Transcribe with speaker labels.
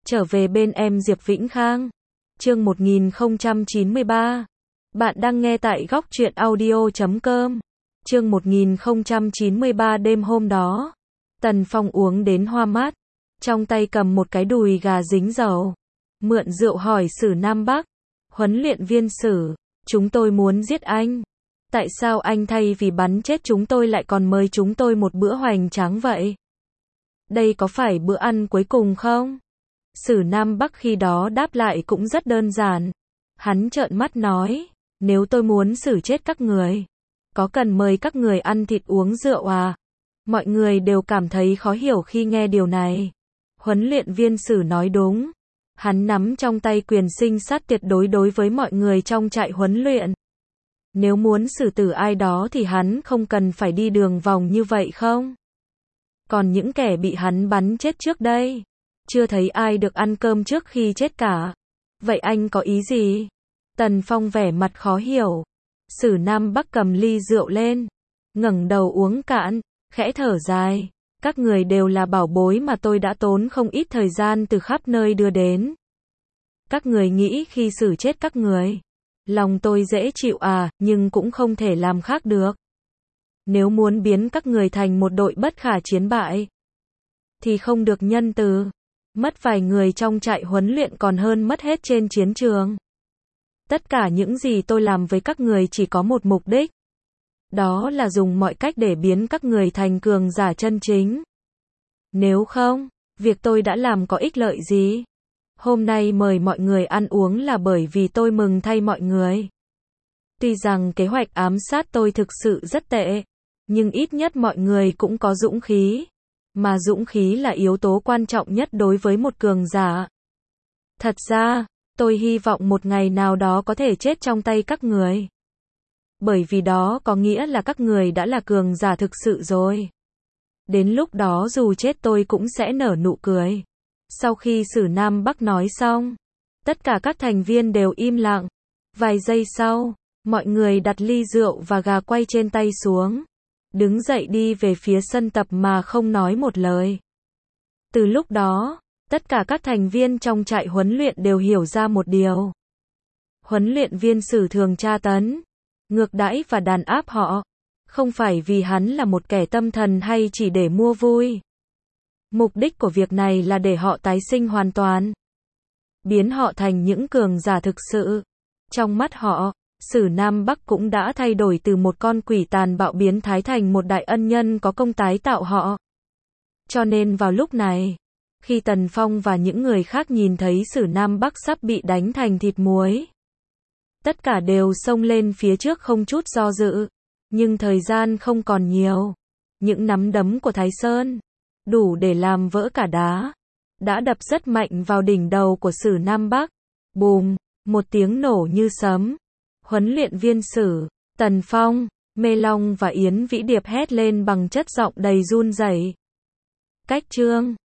Speaker 1: Trở về bên em Diệp Vĩnh Khang. Chương 1093. Bạn đang nghe tại góc truyện audio.com. Chương 1093. Đêm hôm đó, Tần Phong uống đến hoa mát, trong tay cầm một cái đùi gà dính dầu, mượn rượu hỏi Sử Nam Bắc, huấn luyện viên Sử, chúng tôi muốn giết anh. Tại sao anh thay vì bắn chết chúng tôi lại còn mời chúng tôi một bữa hoành tráng vậy? Đây có phải bữa ăn cuối cùng không? Sử Nam Bắc khi đó đáp lại cũng rất đơn giản. Hắn trợn mắt nói, nếu tôi muốn xử chết các người, có cần mời các người ăn thịt uống rượu à? Mọi người đều cảm thấy khó hiểu khi nghe điều này. Huấn luyện viên Sử nói đúng. Hắn nắm trong tay quyền sinh sát tuyệt đối đối với mọi người trong trại huấn luyện. Nếu muốn xử tử ai đó thì hắn không cần phải đi đường vòng như vậy không? Còn những kẻ bị hắn bắn chết trước đây, chưa thấy ai được ăn cơm trước khi chết cả. Vậy anh có ý gì? Tần Phong vẻ mặt khó hiểu. Sử Nam Bắc cầm ly rượu lên, ngẩng đầu uống cạn, khẽ thở dài. Các người đều là bảo bối mà tôi đã tốn không ít thời gian từ khắp nơi đưa đến. Các người nghĩ khi xử chết các người, lòng tôi dễ chịu à, nhưng cũng không thể làm khác được. Nếu muốn biến các người thành một đội bất khả chiến bại, thì không được nhân từ. Mất vài người trong trại huấn luyện còn hơn mất hết trên chiến trường. Tất cả những gì tôi làm với các người chỉ có một mục đích. Đó là dùng mọi cách để biến các người thành cường giả chân chính. Nếu không, việc tôi đã làm có ích lợi gì? Hôm nay mời mọi người ăn uống là bởi vì tôi mừng thay mọi người. Tuy rằng kế hoạch ám sát tôi thực sự rất tệ, nhưng ít nhất mọi người cũng có dũng khí. Mà dũng khí là yếu tố quan trọng nhất đối với một cường giả. Thật ra, tôi hy vọng một ngày nào đó có thể chết trong tay các người. Bởi vì đó có nghĩa là các người đã là cường giả thực sự rồi. Đến lúc đó dù chết tôi cũng sẽ nở nụ cười. Sau khi Sử Nam Bắc nói xong, tất cả các thành viên đều im lặng. Vài giây sau, mọi người đặt ly rượu và gà quay trên tay xuống, đứng dậy đi về phía sân tập mà không nói một lời. Từ lúc đó, tất cả các thành viên trong trại huấn luyện đều hiểu ra một điều. Huấn luyện viên Sử thường tra tấn, ngược đãi và đàn áp họ, không phải vì hắn là một kẻ tâm thần hay chỉ để mua vui. Mục đích của việc này là để họ tái sinh hoàn toàn, biến họ thành những cường giả thực sự. Trong mắt họ, Sử Nam Bắc cũng đã thay đổi từ một con quỷ tàn bạo biến thái thành một đại ân nhân có công tái tạo họ. Cho nên vào lúc này, khi Tần Phong và những người khác nhìn thấy Sử Nam Bắc sắp bị đánh thành thịt muối, tất cả đều xông lên phía trước không chút do dự. Nhưng thời gian không còn nhiều. Những nắm đấm của Thái Sơn, đủ để làm vỡ cả đá, đã đập rất mạnh vào đỉnh đầu của Sử Nam Bắc. Bùm, một tiếng nổ như sấm. Huấn luyện viên Sử, Tần Phong, Mê Long và Yến Vĩ Điệp hét lên bằng chất giọng đầy run rẩy. Cách chương